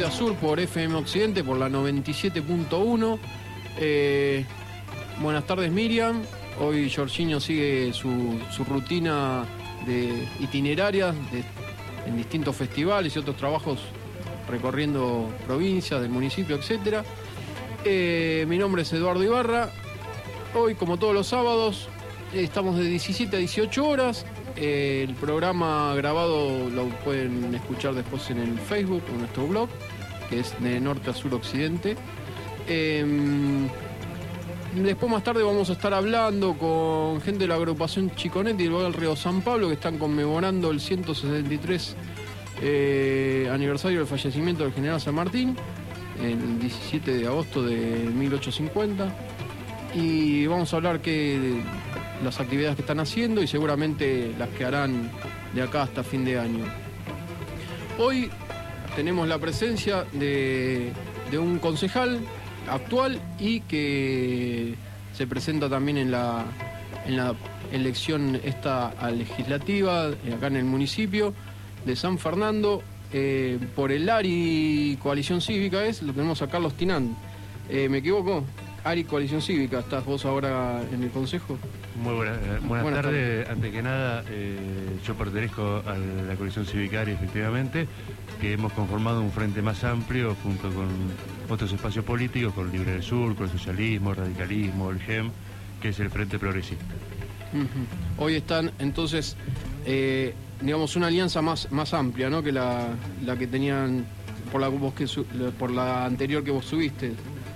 Sur por FM Occidente, por la 97.1. Buenas tardes, Miriam. Hoy Jorginho sigue su rutina de itinerarias en distintos festivales y otros trabajos recorriendo provincias del municipio, etc. Mi nombre es Eduardo Ibarra. Hoy, como todos los sábados, estamos de 17 a 18 horas. El programa grabado lo pueden escuchar después en el Facebook, en nuestro blog, que es de norte a sur occidente. Después, más tarde, vamos a estar hablando con gente de la agrupación Chiconetti y el Bogal Río San Pablo, que están conmemorando el 163 aniversario del fallecimiento del general San Martín, el 17 de agosto de 1850. Y vamos a hablar de las actividades que están haciendo y seguramente las que harán de acá hasta fin de año. Hoy tenemos la presencia de un concejal actual y que se presenta también en la elección esta legislativa acá en el municipio de San Fernando, por el ARI Coalición Cívica. Lo tenemos a Carlos Tinán. ¿Me equivoco? ARI Coalición Cívica, ¿estás vos ahora en el consejo? Muy buenas tardes. Antes que nada, yo pertenezco a la Coalición Cívica ARI, efectivamente, que hemos conformado un frente más amplio junto con otros espacios políticos, con Libre del Sur, con el socialismo, el radicalismo, el GEM, que es el Frente Progresista. Hoy están, entonces, digamos, una alianza más amplia, ¿no?, que la que tenían por la anterior que vos subiste.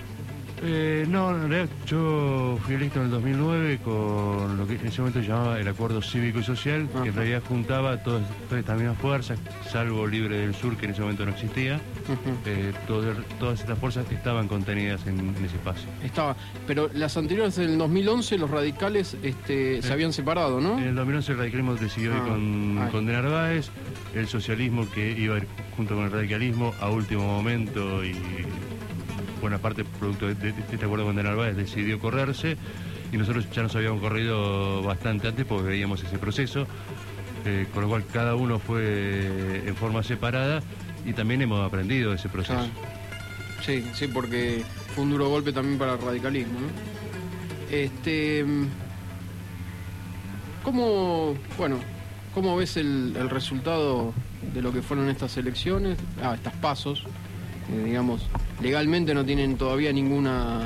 No, en realidad yo fui electo en el 2009 con lo que en ese momento se llamaba el Acuerdo Cívico y Social, que en realidad juntaba todas estas mismas fuerzas, salvo Libre del Sur, que en ese momento no existía. Todas estas fuerzas estaban contenidas en ese espacio. Pero las anteriores del 2011, los radicales se habían separado, ¿no? En el 2011 el radicalismo decidió ir con De Narváez, el socialismo, que iba a ir junto con el radicalismo a último momento, y buena parte producto de este acuerdo con De Narváez decidió correrse, y nosotros ya nos habíamos corrido bastante antes porque veíamos ese proceso, con lo cual cada uno fue en forma separada y también hemos aprendido de ese proceso. Sí, porque fue un duro golpe también para el radicalismo, ¿no? ¿Cómo ves el resultado de lo que fueron estas elecciones, estas pasos? Digamos, legalmente no tienen todavía ninguna,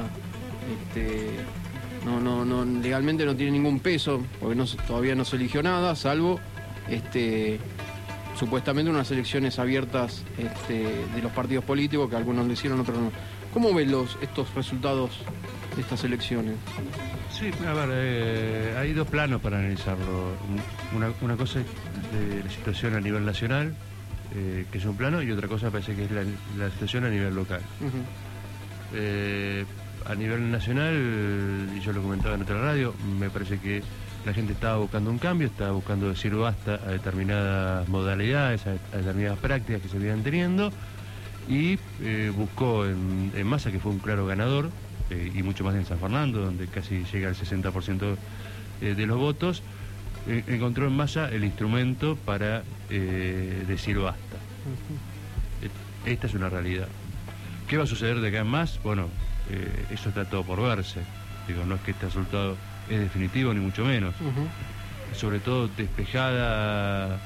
legalmente no tienen ningún peso, porque todavía no se eligió nada, salvo supuestamente unas elecciones abiertas de los partidos políticos, que algunos lo hicieron, otros no. ¿Cómo ves estos resultados de estas elecciones? Sí, a ver, hay dos planos para analizarlo. Una cosa es de la situación a nivel nacional, que es un plano, y otra cosa parece que es la situación a nivel local. A nivel nacional, y yo lo comentaba en otra radio, me parece que la gente estaba buscando un cambio, estaba buscando decir basta a determinadas modalidades, a determinadas prácticas que se venían teniendo, y buscó en Massa, que fue un claro ganador, y mucho más en San Fernando, donde casi llega al 60% de los votos. Encontró en Massa el instrumento para decir basta. Esta es una realidad. ¿Qué va a suceder de acá en más? Bueno, eso está todo por verse. Digo, no es que este resultado es definitivo, ni mucho menos. Sobre todo despejada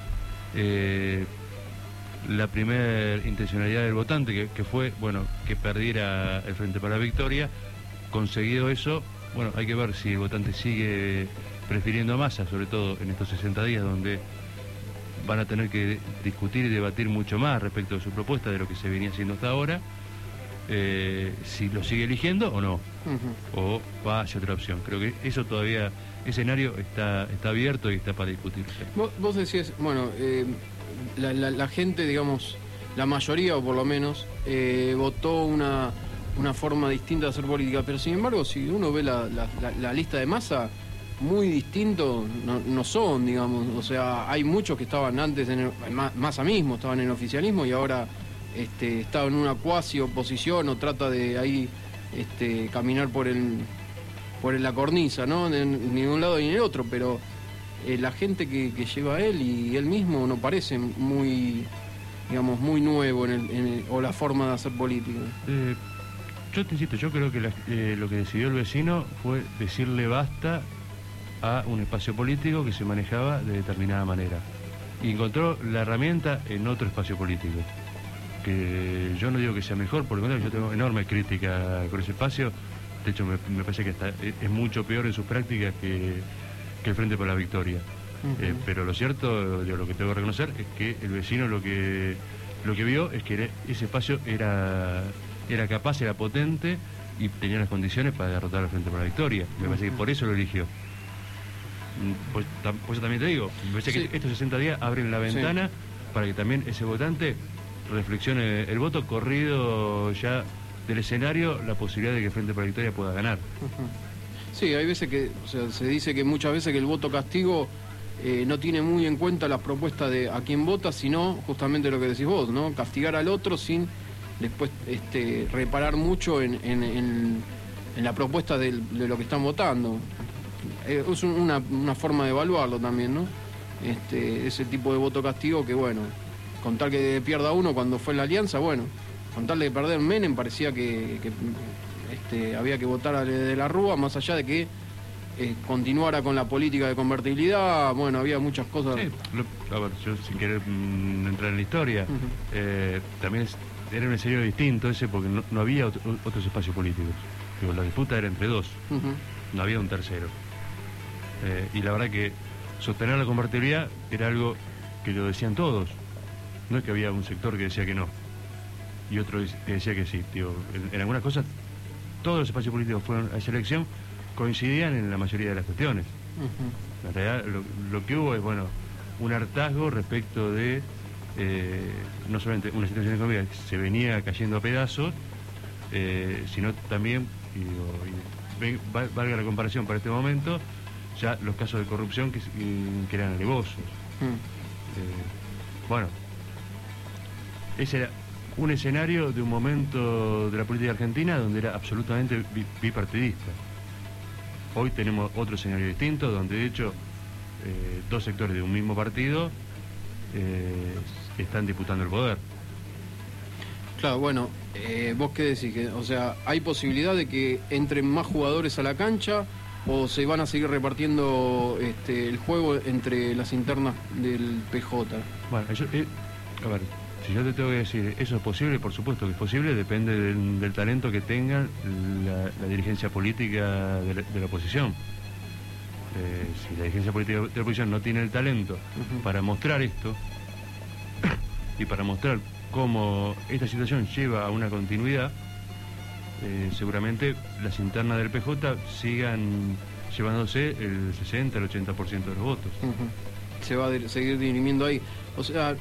la primera intencionalidad del votante, que fue, bueno, que perdiera el Frente para la Victoria. Conseguido eso, bueno, hay que ver si el votante sigue prefiriendo a Massa, sobre todo en estos 60 días, donde van a tener que discutir y debatir mucho más respecto de su propuesta de lo que se venía haciendo hasta ahora, si lo sigue eligiendo o no, o va hacia otra opción. Creo que eso todavía, ese escenario está abierto y está para discutirse. Vos decías, bueno, la gente, digamos, la mayoría, o por lo menos, votó una forma distinta de hacer política, pero sin embargo, si uno ve la lista de Massa, muy distinto no son, digamos. O sea, hay muchos que estaban antes, Massa mismo estaban en el oficialismo, y ahora está en una cuasi oposición, o trata de ahí caminar por la cornisa, ¿no? Ni de un lado ni del otro, pero la gente que lleva a él y él mismo no parece muy digamos, muy nuevo o la forma de hacer política. Yo te insisto, yo creo que lo que decidió el vecino fue decirle basta a un espacio político que se manejaba de determinada manera. Y encontró la herramienta en otro espacio político. Que yo no digo que sea mejor, por lo contrario, yo tengo enorme crítica con ese espacio. De hecho, me parece que es mucho peor en sus prácticas que el Frente por la Victoria. Pero lo cierto, lo que tengo que reconocer es que el vecino lo que vio es que ese espacio era capaz, era potente y tenía las condiciones para derrotar al Frente por la Victoria. Me parece que por eso lo eligió. Pues yo también te digo, me parece que estos 60 días abren la ventana para que también ese votante reflexione el voto, corrido ya del escenario la posibilidad de que el Frente por la Victoria pueda ganar. Sí, hay veces que, o sea, se dice que muchas veces que el voto castigo no tiene muy en cuenta las propuestas de a quién vota, sino justamente lo que decís vos, ¿no? Castigar al otro sin después reparar mucho en la propuesta de lo que están votando. Es una forma de evaluarlo también, ¿no? Ese tipo de voto castigo que, bueno, con tal que pierda uno cuando fue en la alianza, bueno, con tal de perder Menem parecía que había que votar a de la Rúa, más allá de que continuara con la política de convertibilidad. Bueno, había muchas cosas. Sí, a ver, yo sin querer entrar en la historia, también era un escenario distinto ese porque no había otros espacios políticos. Digo, la disputa era entre dos, no había un tercero. Y la verdad que sostener la convertibilidad era algo que lo decían todos. No es que había un sector que decía que no y otro que decía que sí. Digo, en algunas cosas todos los espacios políticos fueron a esa elección, coincidían en la mayoría de las cuestiones. En realidad lo que hubo es, bueno, un hartazgo respecto de no solamente una situación económica que se venía cayendo a pedazos, sino también, valga la comparación para este momento, ya los casos de corrupción que eran alevosos. Bueno, ese era un escenario de un momento de la política argentina donde era absolutamente bipartidista. Hoy tenemos otro escenario distinto, donde de hecho dos sectores de un mismo partido están disputando el poder. Claro, bueno, ¿vos qué decís? O sea, ¿hay posibilidad de que entren más jugadores a la cancha o se van a seguir repartiendo el juego entre las internas del PJ? Bueno, a ver, si yo te tengo que decir, ¿eso es posible? Por supuesto que es posible, depende del talento que tenga la dirigencia política de la oposición. Si la dirigencia política de la oposición no tiene el talento para mostrar esto y para mostrar cómo esta situación lleva a una continuidad, seguramente las internas del PJ sigan llevándose el 60, el 80% de los votos. Se va a seguir dirimiendo ahí. O sea,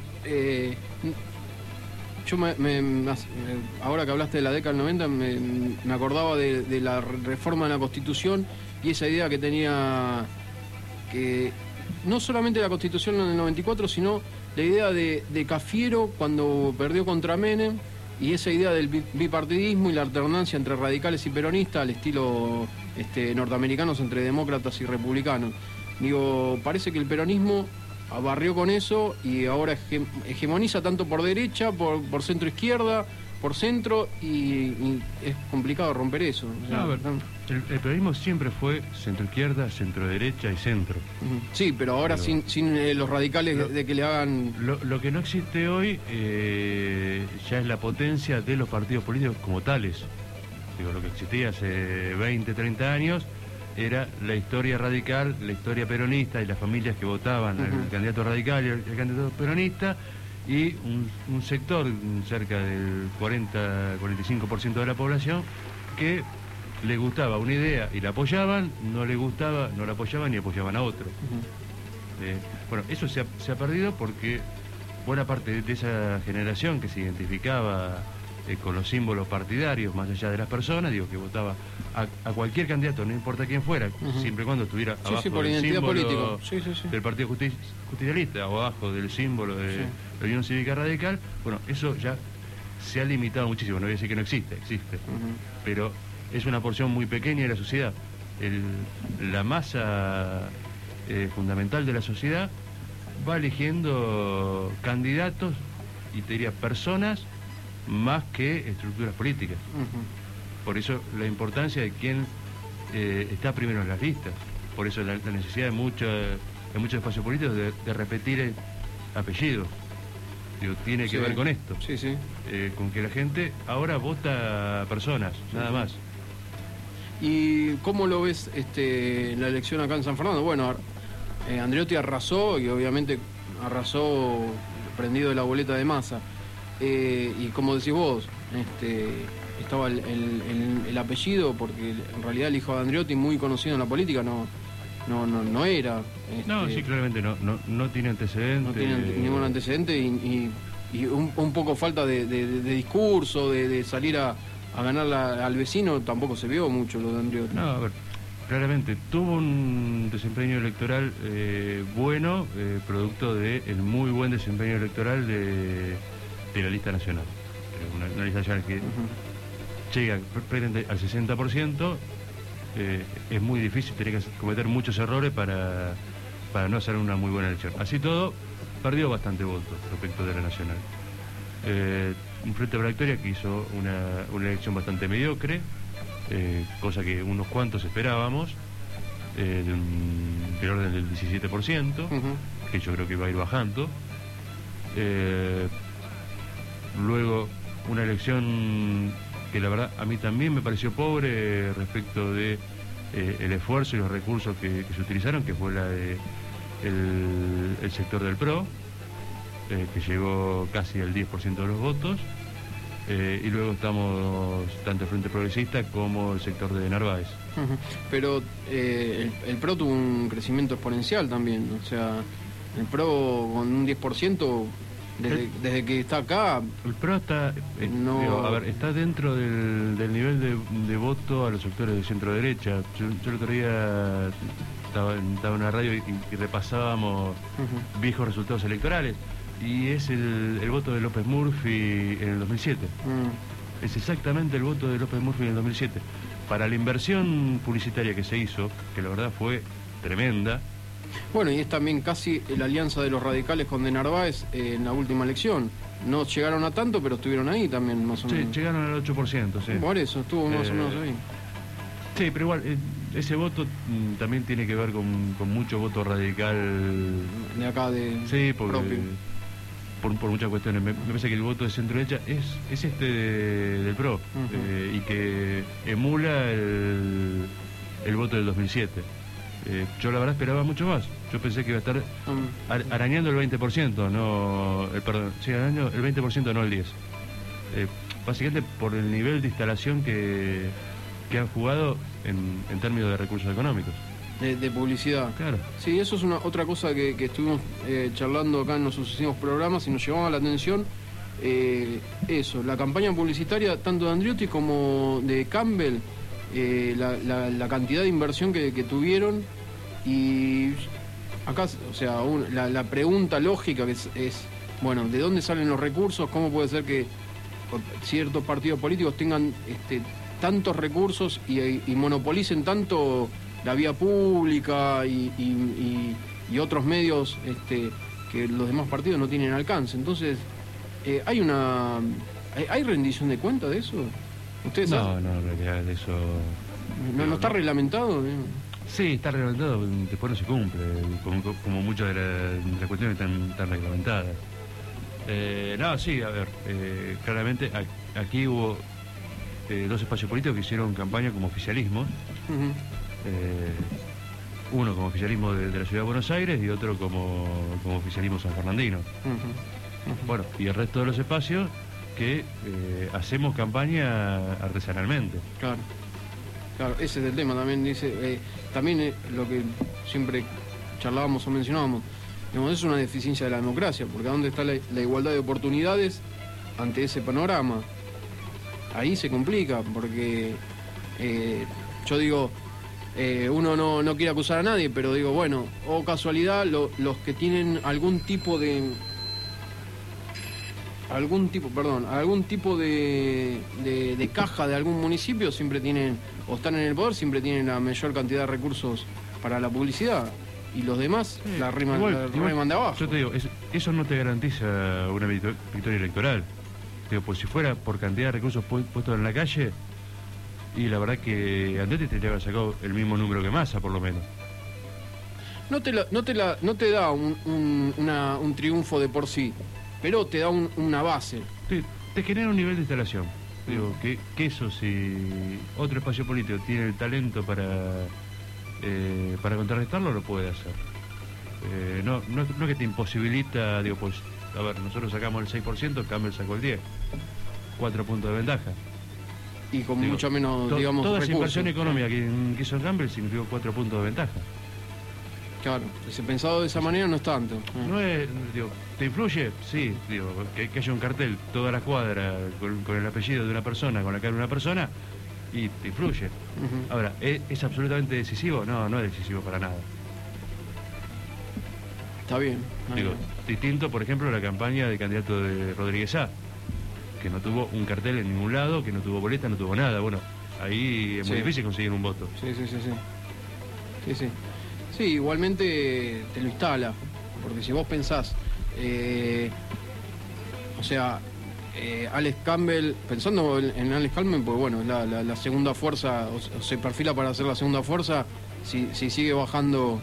yo ahora que hablaste de la década del 90 me acordaba de la reforma de la Constitución y esa idea que tenía, que no solamente la Constitución en el 94, sino la idea de Cafiero cuando perdió contra Menem, y esa idea del bipartidismo y la alternancia entre radicales y peronistas al estilo norteamericanos entre demócratas y republicanos. Digo, parece que el peronismo barrió con eso y ahora hegemoniza tanto por derecha, por centro izquierda, por centro, y es complicado romper eso. O sea, no, a ver, el peronismo siempre fue centro izquierda, centro derecha y centro. Sí, pero ahora sin los radicales de que le hagan... Lo que no existe hoy ya es la potencia de los partidos políticos como tales. Digo, lo que existía hace 20, 30 años era la historia radical, la historia peronista y las familias que votaban al candidato radical y al candidato peronista, y un sector, cerca del 40-45% de la población, que le gustaba una idea y la apoyaban, no le gustaba, no la apoyaban y apoyaban a otro. Bueno, eso se ha perdido porque buena parte de esa generación que se identificaba con los símbolos partidarios, más allá de las personas, digo, que votaba a cualquier candidato, no importa quién fuera, siempre y cuando estuviera abajo por del símbolo del Partido Justicialista o abajo del símbolo de la Unión Cívica Radical. Bueno, eso ya se ha limitado muchísimo, no voy a decir que no existe, pero es una porción muy pequeña de la sociedad. La masa fundamental de la sociedad va eligiendo candidatos y te diría personas más que estructuras políticas. Por eso la importancia de quién está primero en las listas. Por eso la necesidad de muchos espacios políticos de repetir apellidos. Digo, tiene que ver con esto. Sí, sí. Con que la gente ahora vota personas, nada más. ¿Y cómo lo ves la elección acá en San Fernando? Bueno, Andreotti arrasó y obviamente arrasó prendido de la boleta de Massa. Y como decís vos, estaba el apellido, porque en realidad el hijo de Andreotti, muy conocido en la política, no era. No, sí, claramente no tiene antecedentes. No tiene ningún antecedente y un poco falta de discurso, de salir a ganar al vecino, tampoco se vio mucho lo de Andreotti. No, a ver, claramente tuvo un desempeño electoral bueno, producto del muy buen desempeño electoral de la lista nacional. Una lista nacional que llega al 60%. Es muy difícil, tiene que cometer muchos errores para no hacer una muy buena elección. Así todo, perdió bastante votos respecto de la nacional. Un Frente para la Victoria que hizo una elección bastante mediocre, cosa que unos cuantos esperábamos, del orden del 17%, que yo creo que va a ir bajando. Luego, una elección que la verdad a mí también me pareció pobre respecto de el esfuerzo y los recursos que se utilizaron, que fue la de el sector del PRO, que llegó casi al 10% de los votos, y luego estamos tanto el Frente Progresista como el sector de Narváez. Pero el PRO tuvo un crecimiento exponencial también, o sea, el PRO con un 10%... Desde que está acá... El PRO está está dentro del nivel de voto a los sectores de centro-derecha. Yo el otro día estaba en una radio y repasábamos viejos resultados electorales, y es el voto de López Murphy en el 2007. Es exactamente el voto de López Murphy en el 2007. Para la inversión publicitaria que se hizo, que la verdad fue tremenda. Bueno, y es también casi la alianza de los radicales con de Narváez en la última elección. No llegaron a tanto, pero estuvieron ahí también, más o menos. Sí, llegaron al 8%, sí. Por eso, estuvo más o menos ahí. Sí, pero igual, ese voto también tiene que ver con mucho voto radical. De acá, sí, por muchas cuestiones. Me parece que el voto de centro-derecha es del PRO, y que emula el voto del 2007. Yo la verdad esperaba mucho más. Yo pensé que iba a estar arañando el 20%, arañando el 20%, no el 10%. Básicamente por el nivel de instalación que han jugado en términos de recursos económicos. De publicidad. Claro. Sí, eso es otra cosa que estuvimos charlando acá en los sucesivos programas y nos llamaba la atención. Eso, la campaña publicitaria tanto de Andreotti como de Campbell. La cantidad de inversión que tuvieron, y acá, o sea, la pregunta lógica que es, bueno, ¿de dónde salen los recursos? ¿Cómo puede ser que ciertos partidos políticos tengan tantos recursos y monopolicen tanto la vía pública y otros medios que los demás partidos no tienen alcance? Entonces, ¿hay rendición de cuentas de eso? ¿Ustedes saben? No, en realidad eso... ¿No está reglamentado? Sí, está reglamentado, después no se cumple, como muchas de las cuestiones están reglamentadas. Sí, a ver, claramente aquí hubo dos espacios políticos que hicieron campaña como oficialismo. Uno como oficialismo de la Ciudad de Buenos Aires y otro como oficialismo sanfernandino. Bueno, y el resto de los espacios que hacemos campaña artesanalmente. Claro, ese es el tema también. También lo que siempre charlábamos o mencionábamos, digamos, es una deficiencia de la democracia, porque ¿a dónde está la igualdad de oportunidades ante ese panorama? Ahí se complica, porque yo digo, uno no quiere acusar a nadie, pero digo, bueno, o casualidad, los que tienen algún tipo de caja de algún municipio siempre tienen, o están en el poder, siempre tienen la mayor cantidad de recursos para la publicidad. y los demás la reman de abajo. Yo te digo, eso no te garantiza una victoria electoral. Digo, pues si fuera por cantidad de recursos puestos en la calle, y la verdad que Andreotti tendría que haber sacado el mismo número que Massa, por lo menos. No te da un triunfo de por sí, pero te da una base. Te genera un nivel de instalación. Digo, que eso, si otro espacio político tiene el talento para contrarrestarlo, lo puede hacer. No que te imposibilita, digo, pues, a ver, nosotros sacamos el 6%, Campbell sacó el 10%. 4 puntos de ventaja. Y con mucho menos, digamos, toda recursos. esa inversión económica que hizo Campbell significó 4 puntos de ventaja. Claro, si pensado de esa manera no es tanto. No es, digo, ¿te influye? Sí, digo, que haya un cartel toda la cuadra con el apellido de una persona, con la cara de una persona, y te influye. Ahora, ¿es absolutamente decisivo? No es decisivo para nada. Está bien. Digo, distinto, por ejemplo, la campaña del candidato de Rodríguez A, que no tuvo un cartel en ningún lado, que no tuvo boleta, no tuvo nada. Bueno, ahí es muy difícil conseguir un voto. Sí. Sí, igualmente te lo instala, porque si vos pensás, Alex Campbell, pensando en Alex Campbell, pues bueno, la segunda fuerza, o se perfila para ser la segunda fuerza, si sigue bajando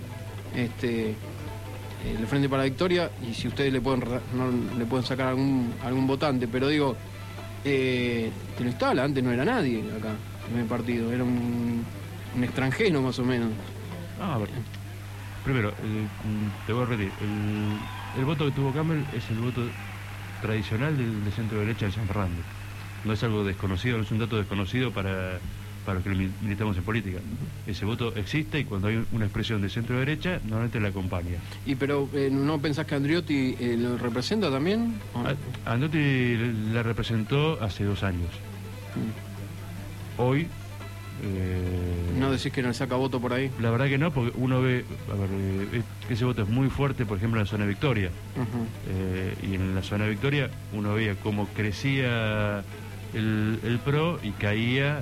el Frente para la Victoria, y si ustedes le pueden sacar algún votante, pero digo, te lo instala. Antes no era nadie acá en el partido, era un extranjero más o menos. A ver, primero, te voy a repetir, el voto que tuvo Campbell es el voto tradicional del centro derecha de San Fernando. No es algo desconocido, no es un dato desconocido para los que militamos en política. Ese voto existe, y cuando hay una expresión de centro derecha, normalmente la acompaña. Pero ¿no pensás que Andreotti lo representa también? Andreotti la representó hace 2 años. Hoy... ¿No decís que no le saca voto por ahí? La verdad que no, porque uno ve, que ese voto es muy fuerte, por ejemplo, en la zona de Victoria. Y en la zona de Victoria uno veía cómo crecía el PRO y caía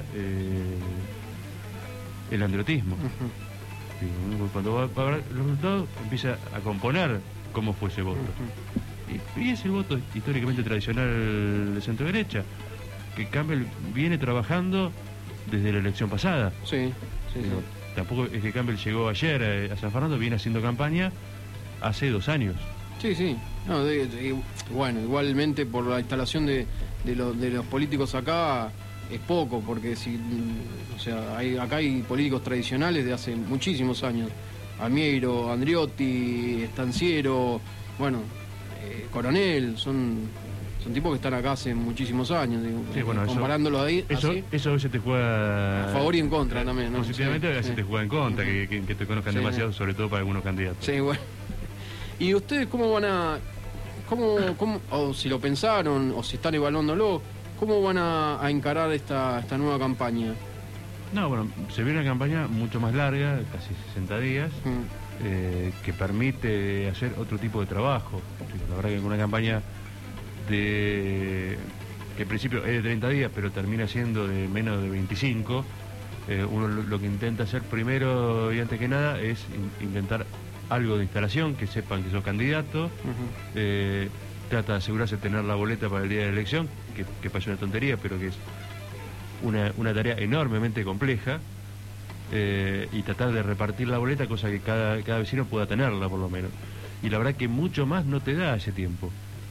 el andreotismo. Cuando va a ver los resultados, empieza a componer cómo fue ese voto. Y es el voto históricamente tradicional de centro derecha, que Campbell viene trabajando desde la elección pasada. Sí. Tampoco es que Campbell llegó ayer a San Fernando, viene haciendo campaña hace 2 años. Sí. No, bueno, igualmente por la instalación de los políticos acá es poco, porque acá hay políticos tradicionales de hace muchísimos años. Almiero, Andreotti, Estanciero, bueno, Coronel, son tipos que están acá hace muchísimos años, digo, sí, bueno, comparándolo ahí. Eso a veces te juega a favor y en contra también, ¿no? Positivamente, a veces te juega en contra, que te conozcan demasiado, sobre todo para algunos candidatos. Sí, bueno. ¿Y ustedes cómo van a... o si lo pensaron, o si están evaluándolo, cómo van a encarar esta nueva campaña? No, bueno, se viene una campaña mucho más larga, casi 60 días, que permite hacer otro tipo de trabajo. La verdad que en una campaña que en principio es de 30 días, pero termina siendo de menos de 25, uno lo que intenta hacer primero y antes que nada es intentar algo de instalación, que sepan que sos candidato. Trata de asegurarse de tener la boleta para el día de la elección, que parece una tontería, pero que es una tarea enormemente compleja, y tratar de repartir la boleta, cosa que cada vecino pueda tenerla por lo menos. Y la verdad que mucho más no te da ese tiempo.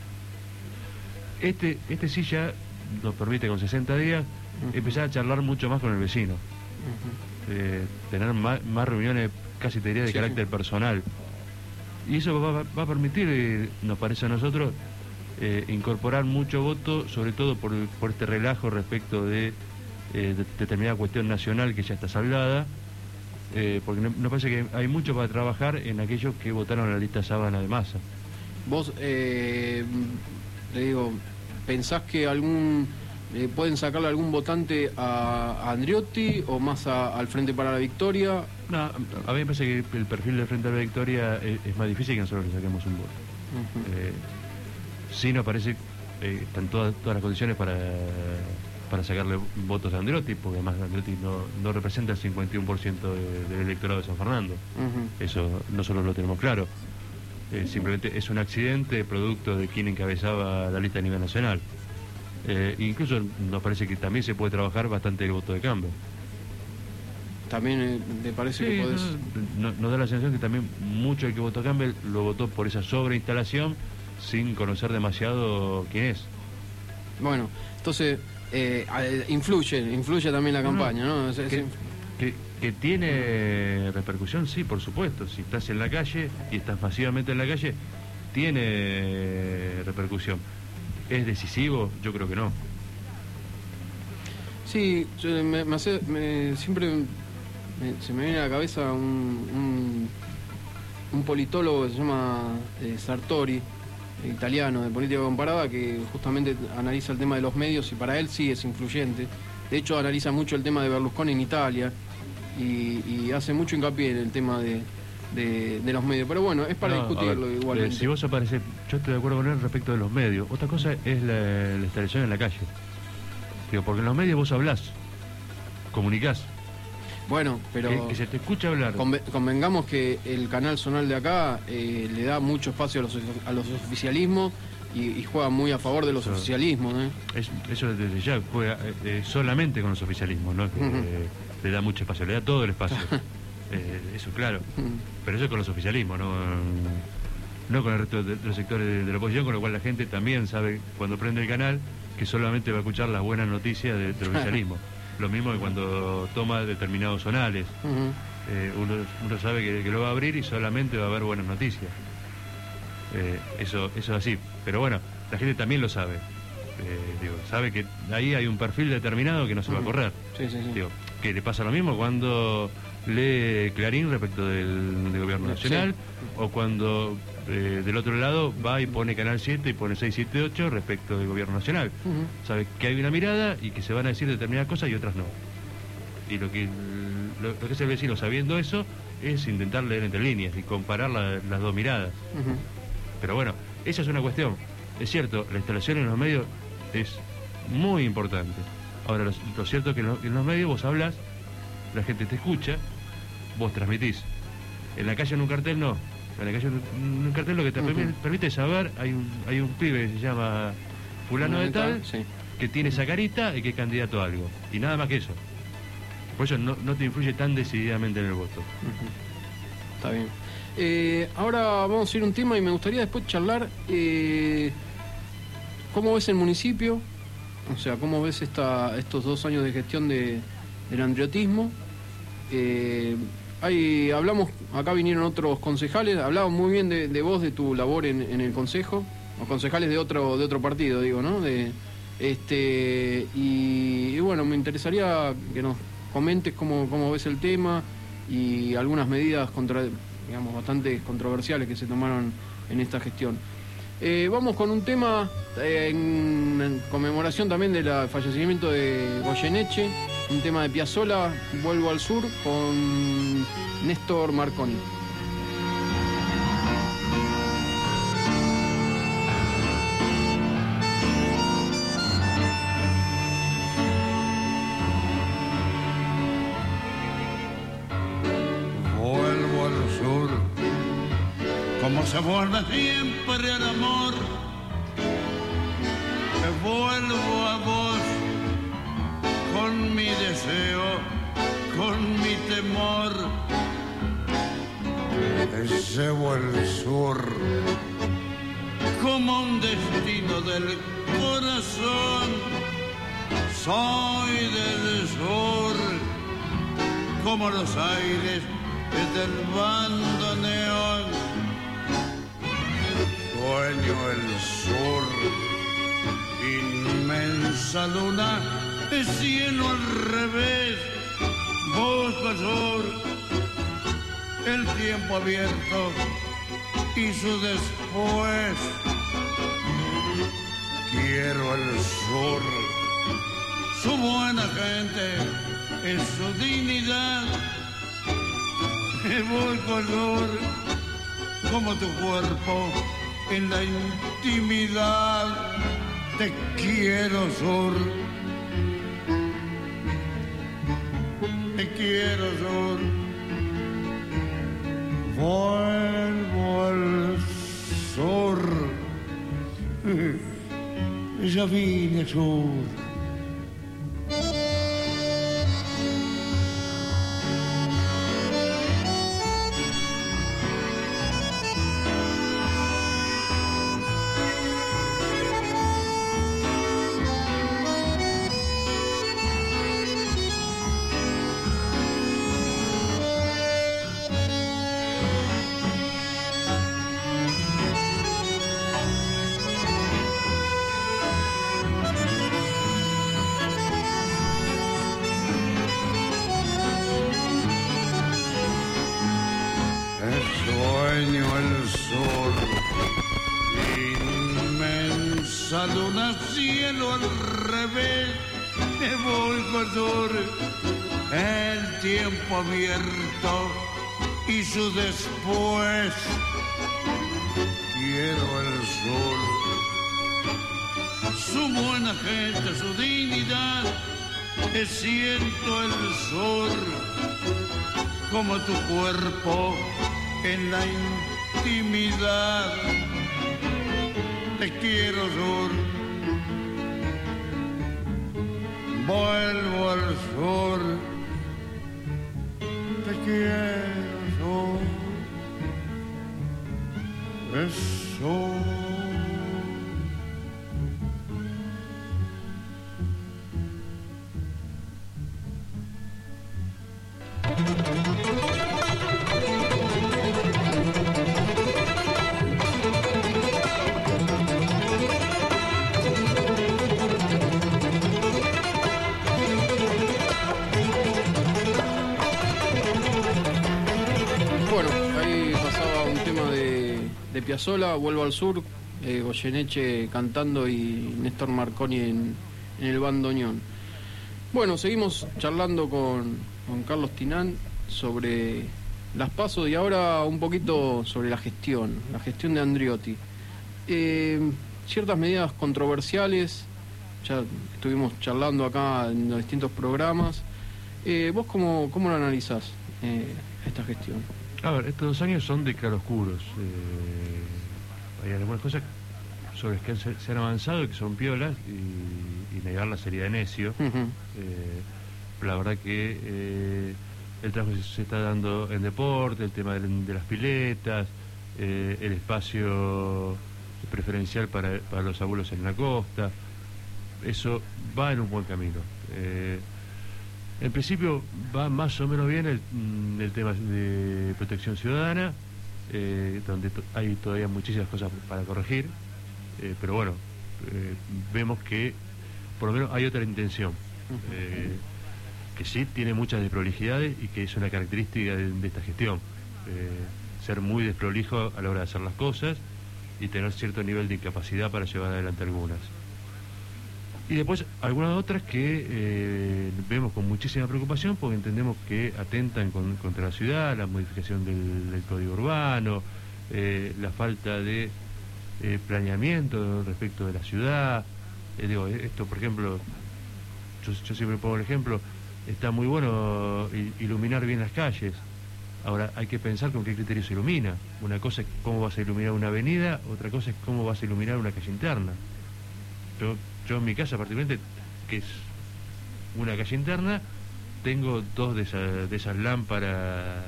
Este sí ya nos permite con 60 días empezar a charlar mucho más con el vecino, tener más reuniones, casi te diría de carácter personal, y eso va a permitir, nos parece a nosotros, incorporar mucho voto, sobre todo por este relajo respecto de determinada cuestión nacional que ya está saldada, porque nos parece que hay mucho para trabajar en aquellos que votaron en la lista sábana de Massa. Vos, te digo, ¿pensás que pueden sacarle algún votante a Andreotti o más al Frente para la Victoria? No, a mí me parece que el perfil del Frente para la Victoria es más difícil que nosotros le saquemos un voto. Sí nos parece están todas las condiciones para sacarle votos a Andreotti, porque además Andreotti no representa el 51% del electorado de San Fernando. Eso nosotros lo tenemos claro. Simplemente es un accidente producto de quien encabezaba la lista a nivel nacional. Incluso nos parece que también se puede trabajar bastante el voto de Campbell. También te parece que podés... Nos da la sensación que también mucho el que votó a Campbell lo votó por esa sobreinstalación sin conocer demasiado quién es. Bueno, entonces influye también la campaña, ¿no? Que tiene repercusión, sí, por supuesto. Si estás en la calle y estás masivamente en la calle, tiene repercusión. ¿Es decisivo? Yo creo que no. Sí, siempre se me viene a la cabeza un politólogo que se llama Sartori, italiano, de política comparada, que justamente analiza el tema de los medios y para él sí es influyente. De hecho, analiza mucho el tema de Berlusconi en Italia y hace mucho hincapié en el tema de los medios. Pero bueno, es para discutirlo igualmente. Si vos apareces, yo estoy de acuerdo con él respecto de los medios. Otra cosa es la instalación en la calle. Digo, porque en los medios vos hablás, comunicás. Bueno, pero... Que se te escucha hablar. Convengamos que el canal zonal de acá le da mucho espacio a los oficialismos y juega muy a favor de los oficialismos. Eso desde ya juega solamente con los oficialismos, ¿no? Le da mucho espacio, le da todo el espacio. Eso claro. Pero eso es con los oficialismos, no con el resto de los sectores de la oposición, con lo cual la gente también sabe cuando prende el canal que solamente va a escuchar las buenas noticias del oficialismo. Lo mismo que cuando toma determinados zonales. Uno sabe que lo va a abrir y solamente va a haber buenas noticias. Eso es así. Pero bueno, la gente también lo sabe. Sabe que ahí hay un perfil determinado que no se va a correr. Sí. Que le pasa lo mismo cuando lee Clarín respecto del gobierno nacional, o cuando del otro lado va y pone Canal 7 y pone 678 respecto del gobierno nacional. Sabe que hay una mirada y que se van a decir determinadas cosas y otras no. Y lo que es el vecino, sabiendo eso, es intentar leer entre líneas y comparar las dos miradas. Pero bueno, esa es una cuestión. Es cierto, la instalación en los medios es muy importante. Ahora, lo cierto es que en los medios vos hablas, la gente te escucha, vos transmitís. En la calle en un cartel no. En la calle en un cartel lo que te permite saber, hay un pibe que se llama fulano de tal, que tiene esa carita y que es candidato a algo. Y nada más que eso. Por eso no te influye tan decididamente en el voto. Está bien. Ahora vamos a ir a un tema y me gustaría después charlar cómo ves el municipio, o sea, cómo ves estos 2 años de gestión del andriotismo. Hablamos, acá vinieron otros concejales, hablaban muy bien de vos, de tu labor en el consejo, o concejales de otro partido, digo, ¿no? Y bueno, me interesaría que nos comentes cómo ves el tema y algunas medidas bastante controversiales que se tomaron en esta gestión. Vamos con un tema en conmemoración también del fallecimiento de Goyeneche, un tema de Piazzolla, Vuelvo al Sur, con Néstor Marconi. Vuelvo al sur, como se vuelve siempre el amor. Te vuelvo a vos, con mi deseo, con mi temor. Llevo el sur como un destino del corazón. Soy del sur como los aires del bandoneón. Sueño el sur, inmensa luna, el cielo al revés, bosque sur, el tiempo abierto y su después. Quiero el sur, su buena gente, en su dignidad. Me voy color como tu cuerpo en la intimidad. Te quiero sur, quiero sur. Vuelvo al sur. Ya vine al sur. Luna, cielo al revés, me voy por sur, el tiempo abierto y su después. Quiero el sur, su buena gente, su dignidad, siento el sur, como tu cuerpo en la intimidad. Te quiero sur, vuelvo al sur, te quiero sur, es sur. De Piazzolla, Vuelvo al Sur, Goyeneche cantando y Néstor Marconi en el bandoneón. Bueno, seguimos charlando con Carlos Tinán sobre las PASO y ahora un poquito sobre la gestión de Andriotti. Ciertas medidas controversiales, ya estuvimos charlando acá en los distintos programas. ¿Vos cómo lo analizás esta gestión? A ver, estos 2 años son de claroscuros. Hay algunas cosas sobre las que se han avanzado y que son piolas y negarlas sería de necio. La verdad que el trabajo se está dando en deporte, el tema de las piletas, el espacio preferencial para los abuelos en la costa, eso va en un buen camino. En principio va más o menos bien el tema de protección ciudadana, donde hay todavía muchísimas cosas para corregir, pero bueno, vemos que por lo menos hay otra intención, que sí tiene muchas desprolijidades y que es una característica de esta gestión, ser muy desprolijo a la hora de hacer las cosas y tener cierto nivel de incapacidad para llevar adelante algunas. Y después algunas otras que vemos con muchísima preocupación porque entendemos que atentan contra la ciudad, la modificación del código urbano, la falta de planeamiento respecto de la ciudad. Esto, por ejemplo, yo siempre pongo el ejemplo, está muy bueno iluminar bien las calles. Ahora hay que pensar con qué criterio se ilumina. Una cosa es cómo vas a iluminar una avenida, otra cosa es cómo vas a iluminar una calle interna. Yo en mi casa particularmente, que es una calle interna, tengo 2 de esas lámparas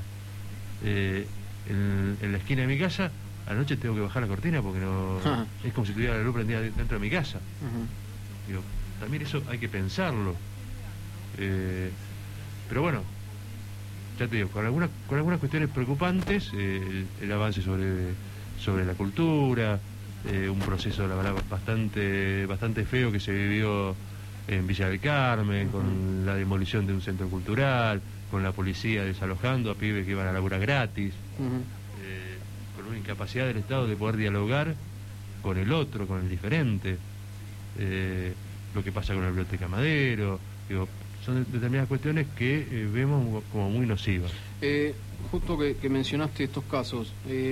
en la esquina de mi casa. A la noche tengo que bajar la cortina porque no es como si tuviera la luz prendida dentro de mi casa. Digo, también eso hay que pensarlo. Pero bueno, ya te digo, con algunas cuestiones preocupantes, el avance sobre la cultura, un proceso, la verdad, bastante feo que se vivió en Villa del Carmen, con la demolición de un centro cultural, con la policía desalojando a pibes que iban a laburar gratis, con una incapacidad del Estado de poder dialogar con el otro, con el diferente, lo que pasa con la biblioteca Madero, son determinadas cuestiones que vemos como muy nocivas. Justo que mencionaste estos casos,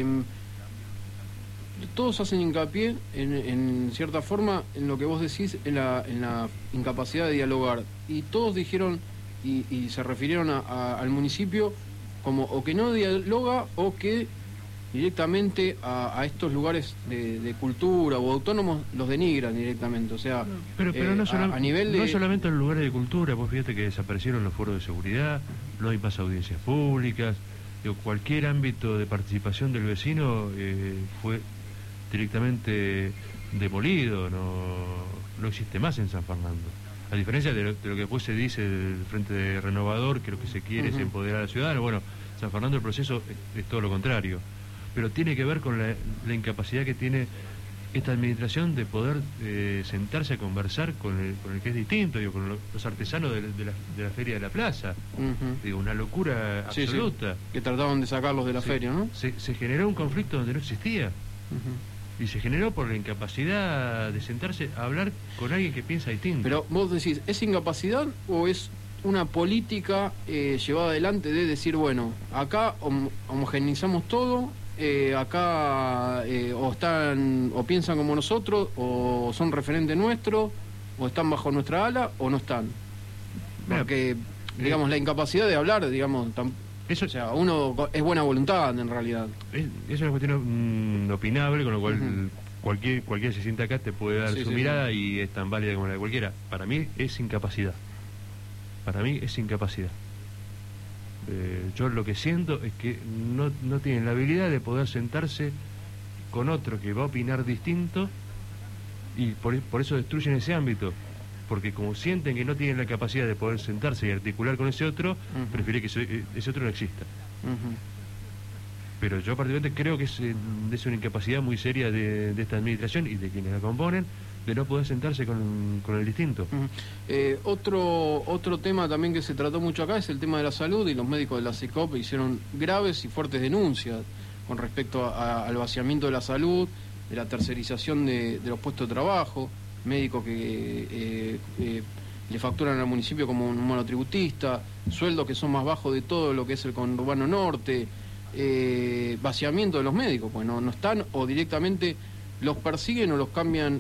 todos hacen hincapié en cierta forma en lo que vos decís, en la incapacidad de dialogar, y todos dijeron y se refirieron al municipio como o que no dialoga o que directamente a estos lugares de cultura o autónomos los denigran directamente, o sea, pero no, a nivel de... no solamente en los lugares de cultura, vos fíjate que desaparecieron los foros de seguridad, no hay más audiencias públicas, digo, cualquier ámbito de participación del vecino fue directamente demolido, no existe más en San Fernando. A diferencia de lo que después se dice del Frente de Renovador, que lo que se quiere es empoderar al ciudadano, bueno, San Fernando el proceso es todo lo contrario. Pero tiene que ver con la incapacidad que tiene esta administración de poder sentarse a conversar con el que es distinto, digo, con los artesanos de la Feria de la Plaza. Digo, una locura absoluta. Sí. Que trataban de sacarlos de la feria, ¿no? Se generó un conflicto donde no existía. Y se generó por la incapacidad de sentarse a hablar con alguien que piensa distinto. Pero vos decís, ¿es incapacidad o es una política llevada adelante de decir, bueno, acá homogeneizamos todo, acá o piensan como nosotros, o son referentes nuestros, o están bajo nuestra ala, o no están? Porque, digamos, la incapacidad de hablar, digamos, eso, o sea, uno es buena voluntad en realidad. Es una cuestión opinable, con lo cual cualquiera se sienta acá te puede dar su mirada y es tan válida como la de cualquiera. Para mí es incapacidad. Yo lo que siento es que no tienen la habilidad de poder sentarse con otro que va a opinar distinto y por eso destruyen ese ámbito. Porque como sienten que no tienen la capacidad de poder sentarse y articular con ese otro, prefieren que ese otro no exista. Pero yo particularmente creo que es una incapacidad muy seria de esta administración y de quienes la componen, de no poder sentarse con el distinto. Otro tema también que se trató mucho acá es el tema de la salud, y los médicos de la CICOP hicieron graves y fuertes denuncias con respecto al vaciamiento de la salud, de la tercerización de los puestos de trabajo, médicos que le facturan al municipio como un monotributista, sueldos que son más bajos de todo lo que es el conurbano norte, vaciamiento de los médicos, pues no están, o directamente los persiguen o los cambian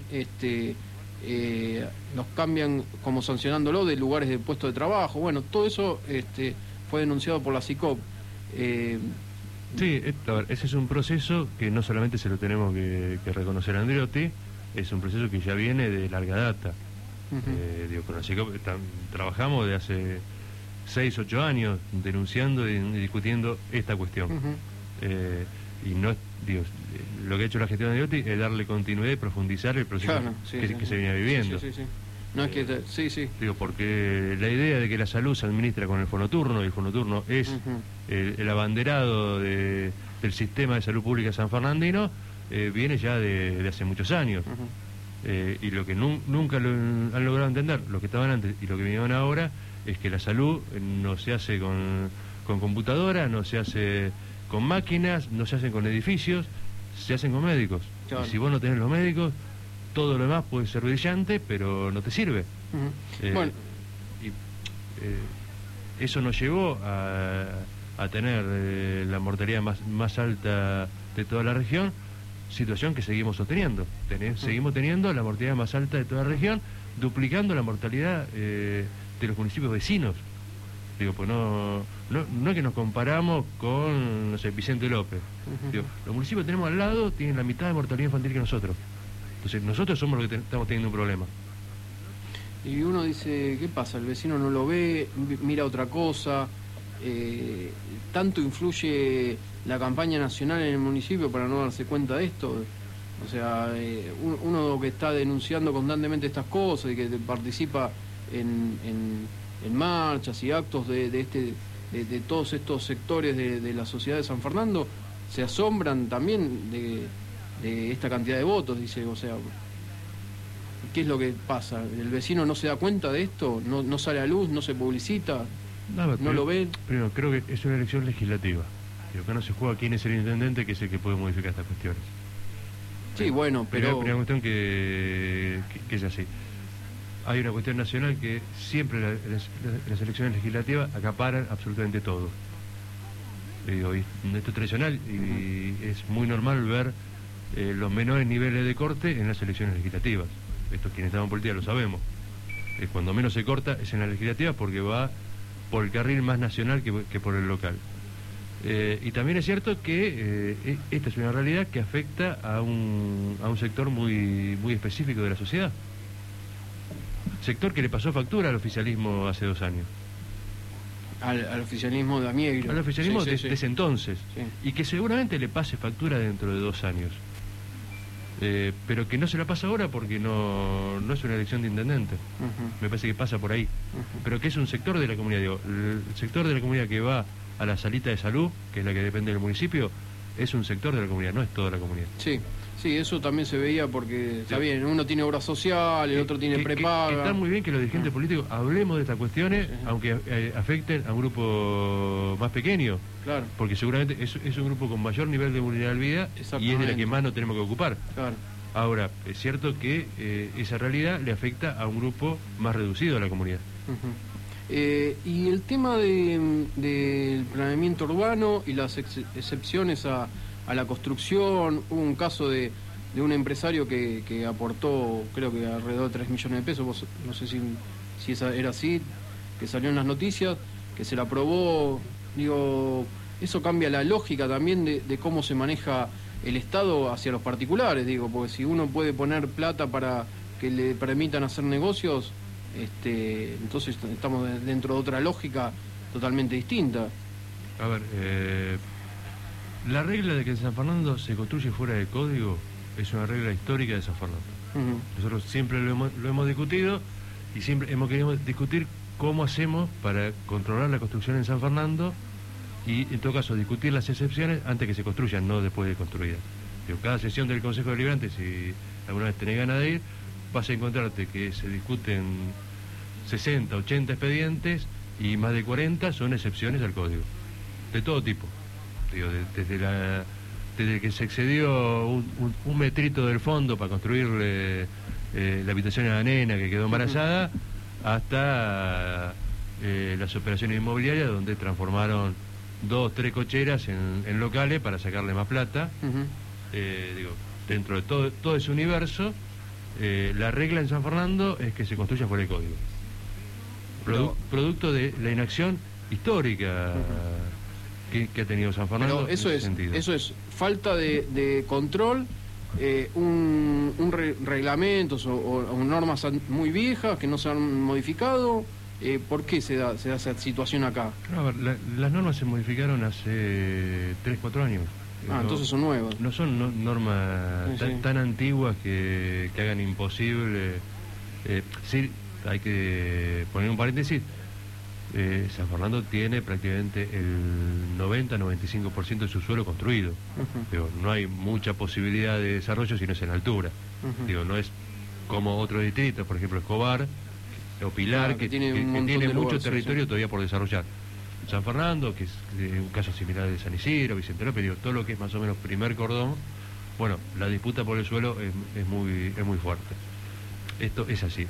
como sancionándolo de lugares de puesto de trabajo. Bueno, todo eso fue denunciado por la CICOP. Sí, ese es un proceso que no solamente se lo tenemos que reconocer a Andreotti, es un proceso que ya viene de larga data. Con la CICOP trabajamos de hace 6, 8 años denunciando y discutiendo esta cuestión. Y no, lo que ha hecho la gestión de Andreotti es darle continuidad y profundizar el proceso que se venía viviendo. No es que porque la idea de que la salud se administra con el fonoturno, y el fonoturno es el abanderado del sistema de salud pública sanfernandino, viene ya de hace muchos años. Y lo que nunca han logrado entender los que estaban antes y lo que vinieron ahora es que la salud no se hace con computadoras, no se hace con máquinas, no se hacen con edificios, se hacen con médicos. Y si vos no tenés los médicos, todo lo demás puede ser brillante, pero no te sirve. Eso nos llevó a tener la mortalidad más alta de toda la región, situación que seguimos sosteniendo. Seguimos teniendo la mortalidad más alta de toda la región, duplicando la mortalidad de los municipios vecinos. Pues no es que nos comparamos con, no sé, Vicente López. Los municipios que tenemos al lado tienen la mitad de mortalidad infantil que nosotros. Entonces nosotros somos los que estamos teniendo un problema. Y uno dice, ¿qué pasa? El vecino no lo ve, mira otra cosa. ¿Tanto influye la campaña nacional en el municipio para no darse cuenta de esto? O sea, uno que está denunciando constantemente estas cosas y que participa en marchas y actos de todos estos sectores de la sociedad de San Fernando, se asombran también de esta cantidad de votos, dice. O sea, ¿qué es lo que pasa? ¿El vecino no se da cuenta de esto? ¿No sale a luz? ¿No se publicita? ¿No lo ve? Primero, creo que es una elección legislativa. Acá no se juega quién es el intendente, que es el que puede modificar estas cuestiones. Sí, bueno, pero... Primera cuestión que es así. Hay una cuestión nacional que siempre las elecciones legislativas acaparan absolutamente todo. Esto es tradicional y es muy normal ver los menores niveles de corte en las elecciones legislativas. Esto quienes estamos en política lo sabemos. Cuando menos se corta es en las legislativas porque va por el carril más nacional que por el local. Y también es cierto que esta es una realidad que afecta a un sector muy específico de la sociedad. Sector que le pasó factura al oficialismo hace 2 años. Al oficialismo de Amiegro. Al oficialismo Sí, de ese entonces. Sí. Y que seguramente le pase factura dentro de 2 años. Pero que no se la pasa ahora porque no es una elección de intendente. Me parece que pasa por ahí. Pero que es un sector de la comunidad. Digo, el sector de la comunidad que va a la salita de salud, que es la que depende del municipio, es un sector de la comunidad, no es toda la comunidad. Sí, sí, eso también se veía porque, está bien, uno tiene obra social, el otro tiene prepaga. Está muy bien que los dirigentes políticos hablemos de estas cuestiones, aunque afecten a un grupo más pequeño. Claro. Porque seguramente es un grupo con mayor nivel de vulnerabilidad y es de la que más nos tenemos que ocupar. Claro. Ahora, es cierto que esa realidad le afecta a un grupo más reducido de la comunidad. Y el tema del planeamiento urbano y las excepciones a la construcción, hubo un caso de un empresario que aportó, creo que alrededor de 3 millones de pesos, vos, no sé si esa era así, que salió en las noticias, que se la aprobó. Digo, eso cambia la lógica también de cómo se maneja el Estado hacia los particulares, digo, porque si uno puede poner plata para que le permitan hacer negocios, entonces estamos dentro de otra lógica totalmente distinta. A ver, la regla de que en San Fernando se construye fuera de código es una regla histórica de San Fernando. Nosotros siempre lo hemos discutido y siempre hemos querido discutir cómo hacemos para controlar la construcción en San Fernando y en todo caso discutir las excepciones antes que se construyan, no después de construidas. Cada sesión del Consejo Deliberante, si alguna vez tenés ganas de ir, vas a encontrarte que se discuten 60, 80 expedientes y más de 40 son excepciones al código, de todo tipo. Digo, desde que se excedió un metrito del fondo para construirle la habitación a la nena que quedó embarazada, hasta las operaciones inmobiliarias donde transformaron 2, 3 cocheras en locales para sacarle más plata. Digo, dentro de todo ese universo, la regla en San Fernando es que se construya fuera del código. Producto de la inacción histórica que ha tenido San Fernando. Pero eso es falta de control, reglamentos o normas muy viejas que no se han modificado. ¿Por qué se da esa situación acá? No, a ver, las normas se modificaron hace 3, 4 años. Entonces son nuevas. No son normas tan antiguas que hagan imposible. Sí, hay que poner un paréntesis. San Fernando tiene prácticamente el 90-95% de su suelo construido. Digo, no hay mucha posibilidad de desarrollo si no es en altura. Digo, no es como otros distritos, por ejemplo Escobar o Pilar, que tiene mucho territorio todavía por desarrollar. San Fernando, que es un caso similar de San Isidro, Vicente López, digo, todo lo que es más o menos primer cordón, bueno, la disputa por el suelo es muy fuerte. Esto es así.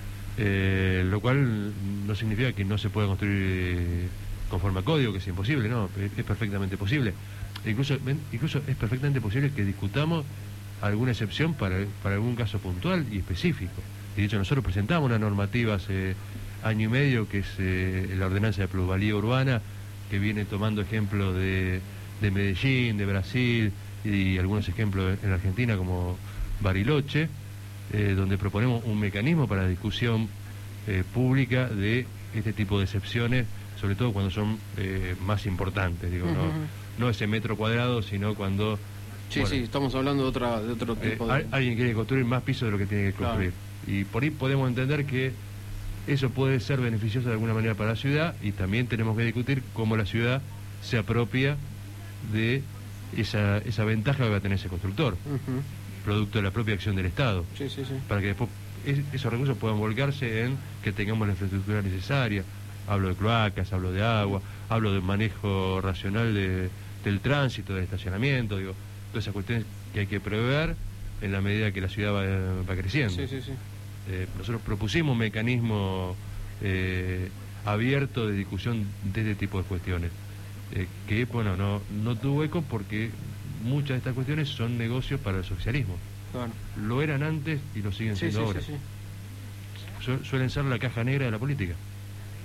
Lo cual no significa que no se pueda construir conforme a código, que es imposible, no, es perfectamente posible. Incluso es perfectamente posible que discutamos alguna excepción para algún caso puntual y específico. Y de hecho nosotros presentamos una normativa hace año y medio, que es la ordenanza de plusvalía urbana, que viene tomando ejemplos de Medellín, de Brasil y algunos ejemplos en Argentina como Bariloche, donde proponemos un mecanismo para la discusión pública de este tipo de excepciones, sobre todo cuando son más importantes, digo, no ese metro cuadrado, sino cuando... Sí, estamos hablando de otro tipo de... Alguien quiere construir más pisos de lo que tiene que construir. Claro. Y por ahí podemos entender que eso puede ser beneficioso de alguna manera para la ciudad, y también tenemos que discutir cómo la ciudad se apropia de esa ventaja que va a tener ese constructor, producto de la propia acción del Estado, para que después esos recursos puedan volcarse en que tengamos la infraestructura necesaria. Hablo de cloacas, hablo de agua, hablo de manejo racional del tránsito, del estacionamiento, digo, todas esas cuestiones que hay que prever en la medida que la ciudad va creciendo. Nosotros propusimos un mecanismo abierto de discusión de este tipo de cuestiones, que bueno, no tuvo eco porque muchas de estas cuestiones son negocios para el socialismo. Claro. Lo eran antes y lo siguen siendo ahora. Suelen ser la caja negra de la política.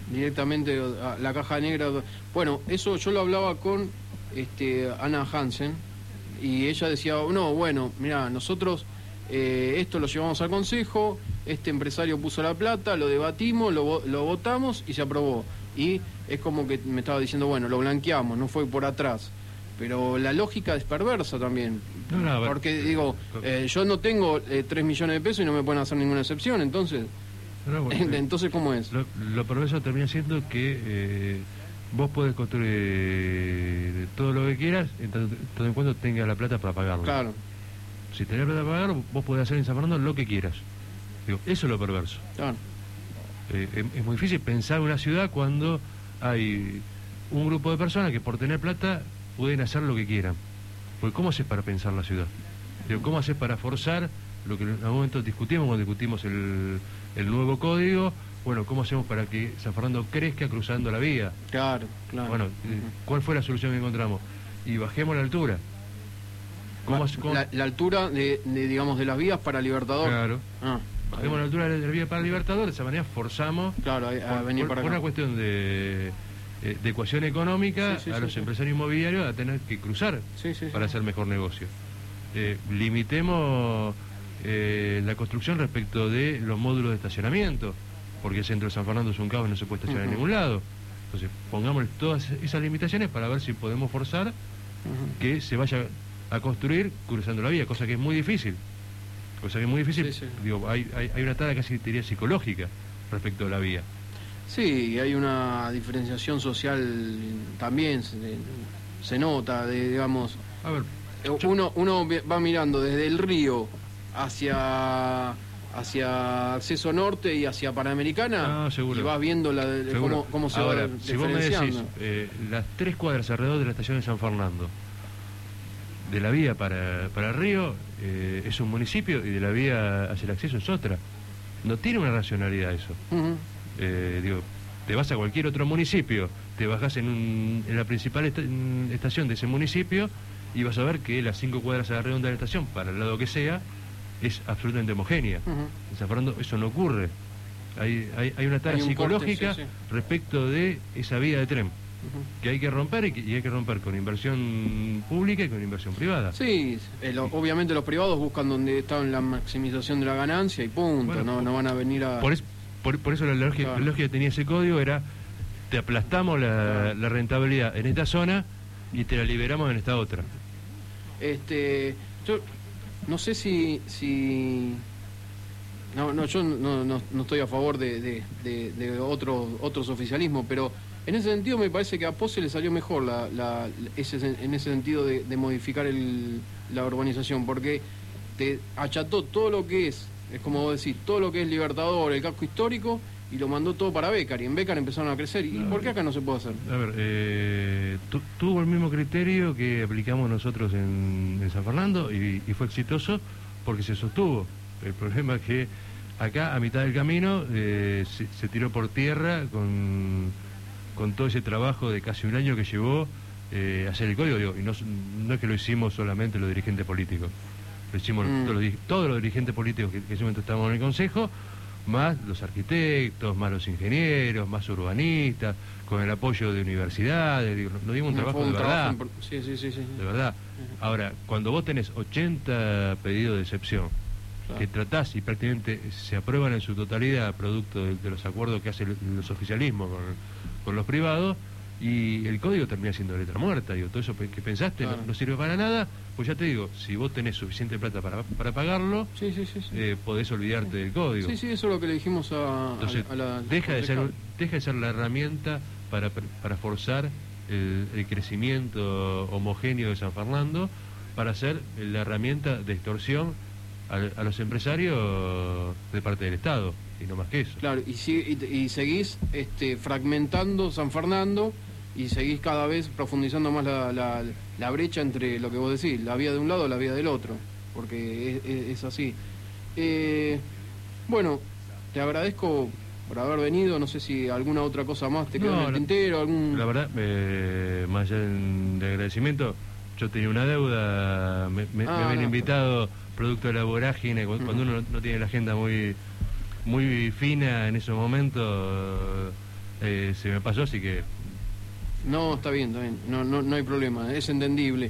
directamente a la caja negra. Bueno, eso yo lo hablaba con Ana Hansen, y ella decía, no, bueno, mira, nosotros esto lo llevamos al consejo, este empresario puso la plata, lo debatimos, lo votamos y se aprobó. Y es como que me estaba diciendo, bueno, lo blanqueamos, no fue por atrás. Pero la lógica es perversa también. No, porque digo, yo no tengo 3 millones de pesos y no me pueden hacer ninguna excepción, entonces... No, bueno, entonces, ¿cómo es? Lo perverso termina siendo que vos podés construir todo lo que quieras, en tanto en cuanto tengas la plata para pagarlo. Claro. Si tenés plata para pagarlo, vos podés hacer en San Fernando lo que quieras. Digo, eso es lo perverso. Claro. Es muy difícil pensar una ciudad cuando hay un grupo de personas que por tener plata pueden hacer lo que quieran. Porque ¿cómo haces para pensar la ciudad? Digo, ¿cómo haces para forzar lo que en algún momento discutimos cuando discutimos el nuevo código? Bueno, ¿cómo hacemos para que San Fernando crezca cruzando la vía? Claro, claro. Bueno, ¿cuál fue la solución que encontramos? Y bajemos la altura. ¿Cómo? La altura digamos, de las vías para Libertador. Claro. Bajemos la altura de la vía para Libertador, de esa manera forzamos, claro, a venir para acá. Por una cuestión de ecuación económica, a los empresarios inmobiliarios a tener que cruzar para hacer mejor negocio. Limitemos la construcción respecto de los módulos de estacionamiento, porque el centro de San Fernando es un caos y no se puede estacionar en ningún lado. Entonces, pongamos todas esas limitaciones para ver si podemos forzar que se vaya a construir cruzando la vía, cosa que es muy difícil. Digo, hay una tara casi diría psicológica respecto a la vía. Sí, hay una diferenciación social también, se nota, digamos. A ver, uno va mirando desde el río hacia Acceso Norte y hacia Panamericana, y vas viendo cómo se va diferenciando. Si vos me decís, las 3 cuadras alrededor de la estación de San Fernando, de la vía para el río es un municipio y de la vía hacia el acceso es otra. No tiene una racionalidad eso. Digo, te vas a cualquier otro municipio, te bajás en la principal estación de ese municipio y vas a ver que las 5 cuadras a la redonda de la estación, para el lado que sea, es absolutamente homogénea. En San Fernando eso no ocurre. Hay una tara psicológica respecto de esa vía de tren que hay que romper y hay que romper con inversión pública y con inversión privada. Sí, obviamente los privados buscan donde está la maximización de la ganancia y punto. Bueno, no van a venir a... Por eso la lógica que tenía ese código era: te aplastamos la rentabilidad en esta zona y te la liberamos en esta otra. Yo no sé si yo no estoy a favor de otros oficialismos, pero en ese sentido me parece que a Pose le salió mejor en ese sentido de modificar la urbanización, porque te acható todo lo que es como vos decís, todo lo que es Libertador, el casco histórico, y lo mandó todo para Bécar, y en Bécar empezaron a crecer. ¿Y por qué acá no se puede hacer? A ver, tuvo el mismo criterio que aplicamos nosotros en San Fernando y fue exitoso porque se sostuvo. El problema es que acá, a mitad del camino, se tiró por tierra con todo ese trabajo de casi un año que llevó hacer el código. Digo, y no es que lo hicimos solamente los dirigentes políticos, lo hicimos todos los dirigentes políticos que en ese momento estábamos en el Consejo, más los arquitectos, más los ingenieros, más urbanistas, con el apoyo de universidades. Digo, nos dimos un trabajo de verdad. Sí. De verdad. Ahora, cuando vos tenés 80 pedidos de excepción, que tratás y prácticamente se aprueban en su totalidad producto de los acuerdos que hacen los oficialismos con los privados, y el código termina siendo letra muerta. Digo, todo eso que pensaste no sirve para nada. Pues ya te digo, si vos tenés suficiente plata para pagarlo, podés olvidarte del código. Sí, eso es lo que le dijimos Entonces, a la deja de ser la herramienta para forzar el crecimiento homogéneo de San Fernando, para ser la herramienta de extorsión a los empresarios de parte del Estado, y no más que eso. Claro, y seguís fragmentando San Fernando, y seguís cada vez profundizando más la brecha entre lo que vos decís, la vía de un lado y la vía del otro, porque es así. Bueno, te agradezco por haber venido. No sé si alguna otra cosa más te quedó en el tintero. La verdad, más allá de agradecimiento, yo tenía una deuda, me habían invitado, producto de la vorágine, cuando uno no tiene la agenda muy fina en esos momentos, se me pasó, así que... No, está bien, no hay problema, es entendible.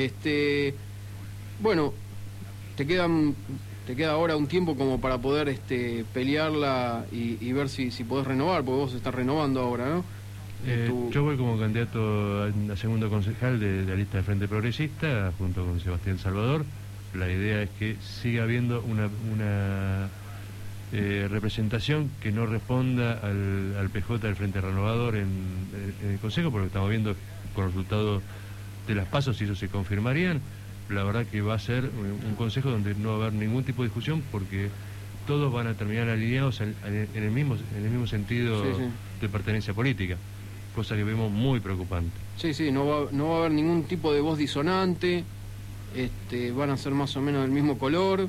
Bueno, te queda ahora un tiempo como para poder pelearla y ver si podés renovar, porque vos estás renovando ahora, ¿no? Yo voy como candidato a segundo concejal de la lista de Frente Progresista, junto con Sebastián Salvador. La idea es que siga habiendo una representación que no responda al PJ del Frente Renovador en el Consejo, porque estamos viendo con los resultados de las PASO, si eso se confirmarían, la verdad que va a ser un Consejo donde no va a haber ningún tipo de discusión, porque todos van a terminar alineados en el mismo sentido de pertenencia política, cosa que vemos muy preocupante. Sí, no va a haber ningún tipo de voz disonante, van a ser más o menos del mismo color,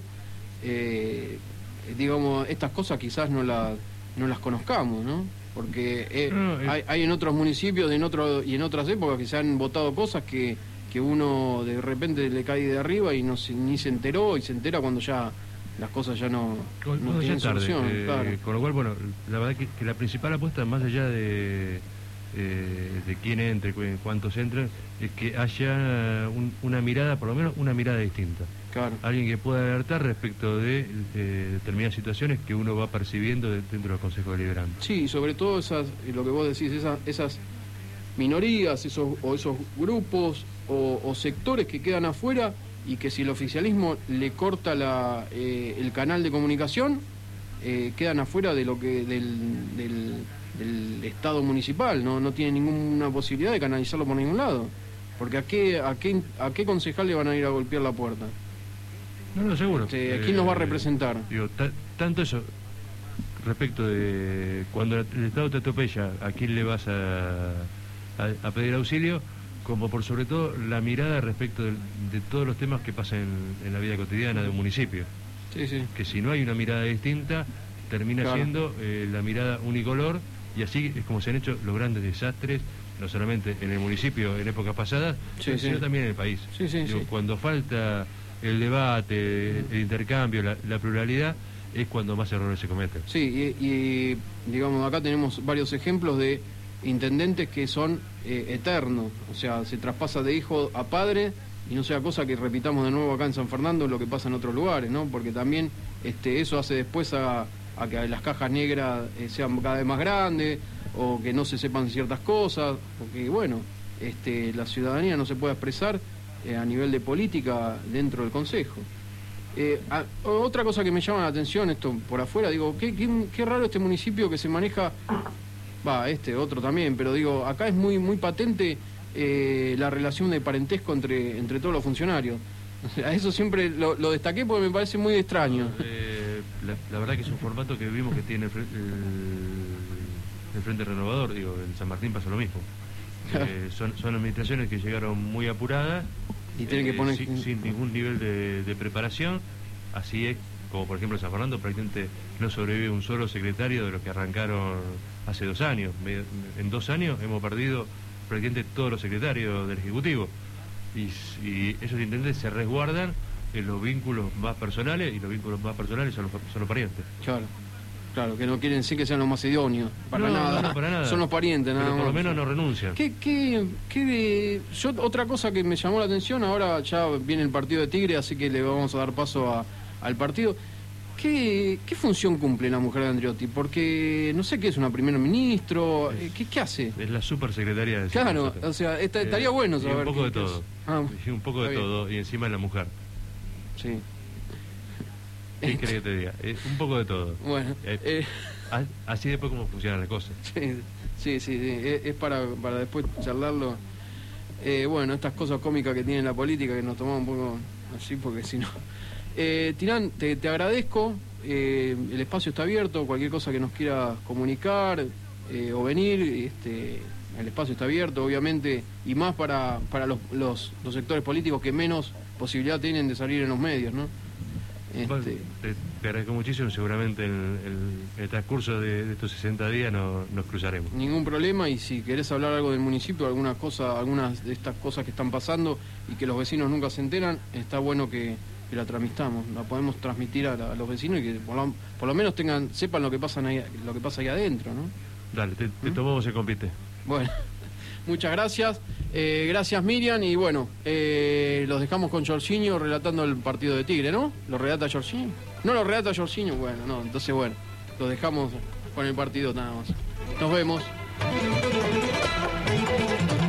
digamos, estas cosas quizás no las conozcamos, ¿no? Porque hay en otros municipios y en otras épocas que se han votado cosas que uno de repente le cae de arriba y ni se enteró, y se entera cuando ya las cosas ya no tienen solución. Claro. Con lo cual, bueno, la verdad que la principal apuesta, más allá de quién entre, cuántos entran, es que haya una mirada, por lo menos una mirada distinta. Claro. Alguien que pueda alertar respecto de determinadas situaciones que uno va percibiendo dentro del Consejo Deliberante. Sí, sobre todo lo que vos decís, esas minorías, esos grupos o sectores que quedan afuera, y que si el oficialismo le corta el canal de comunicación, quedan afuera de lo que del Estado municipal, no tienen ninguna posibilidad de canalizarlo por ningún lado, porque ¿a qué concejal le van a ir a golpear la puerta? No, seguro. ¿A quién nos va a representar? Digo, tanto eso respecto de cuando el Estado te atropella, ¿a quién le vas a pedir auxilio? Como por sobre todo la mirada respecto de todos los temas que pasan en la vida cotidiana de un municipio. Sí. Que si no hay una mirada distinta, termina siendo la mirada unicolor, y así es como se han hecho los grandes desastres, no solamente en el municipio en épocas pasadas, sino también en el país. Digo, cuando falta el debate, el intercambio, la pluralidad, es cuando más errores se cometen. Sí, y digamos, acá tenemos varios ejemplos de intendentes que son eternos, o sea, se traspasa de hijo a padre, y no sea cosa que repitamos de nuevo acá en San Fernando lo que pasa en otros lugares, ¿no? Porque también eso hace después a que las cajas negras sean cada vez más grandes, o que no se sepan ciertas cosas, porque bueno, la ciudadanía no se puede expresar a nivel de política dentro del Consejo. Otra cosa que me llama la atención, esto por afuera, digo, qué raro este municipio que se maneja, otro también, pero digo, acá es muy patente la relación de parentesco entre todos los funcionarios. O sea, eso siempre lo destaqué porque me parece muy extraño. La verdad que es un formato que vimos que tiene el Frente Renovador, digo, en San Martín pasa lo mismo. Son administraciones que llegaron muy apuradas y tienen que poner sin ningún nivel de preparación. Así es, como por ejemplo en San Fernando prácticamente no sobrevive un solo secretario de los que arrancaron hace 2 años. En 2 años hemos perdido prácticamente todos los secretarios del Ejecutivo, y esos intendentes se resguardan en los vínculos más personales, y los vínculos más personales son los parientes. Claro, que no quieren decir que sean los más idóneos, para nada. Son los parientes, nada más. Pero por lo menos no renuncian. Otra cosa que me llamó la atención, ahora ya viene el partido de Tigre, así que le vamos a dar paso al partido. ¿Qué función cumple la mujer de Andriotti? Porque no sé qué es, una primer ministro, ¿qué hace? Es la supersecretaria de Claro, o sea, estaría bueno saber. Un poco de todo. Un poco de todo, y encima es la mujer. Sí. ¿Qué crees que te diga? Un poco de todo. Bueno. Así después cómo funcionan las cosas. Sí. Es para después charlarlo. Bueno, estas cosas cómicas que tiene la política, que nos tomamos un poco así, porque si no... Tirán, te agradezco, el espacio está abierto, cualquier cosa que nos quieras comunicar o venir, el espacio está abierto, obviamente, y más para los sectores políticos que menos posibilidad tienen de salir en los medios, ¿no? Bueno, te agradezco muchísimo, seguramente en el transcurso de estos 60 días nos cruzaremos. Ningún problema, y si querés hablar algo del municipio, algunas de estas cosas que están pasando y que los vecinos nunca se enteran, está bueno que la transmitamos, la podemos transmitir a los vecinos, y que por lo menos sepan lo que pasa ahí adentro, ¿no? Dale, te tomamos el compite. Bueno, muchas gracias. Gracias, Miriam. Y bueno, los dejamos con Jorginho relatando el partido de Tigre, ¿no? ¿Lo relata Jorginho? ¿No lo relata Jorginho? Bueno, no, entonces bueno, los dejamos con el partido nada más. Nos vemos.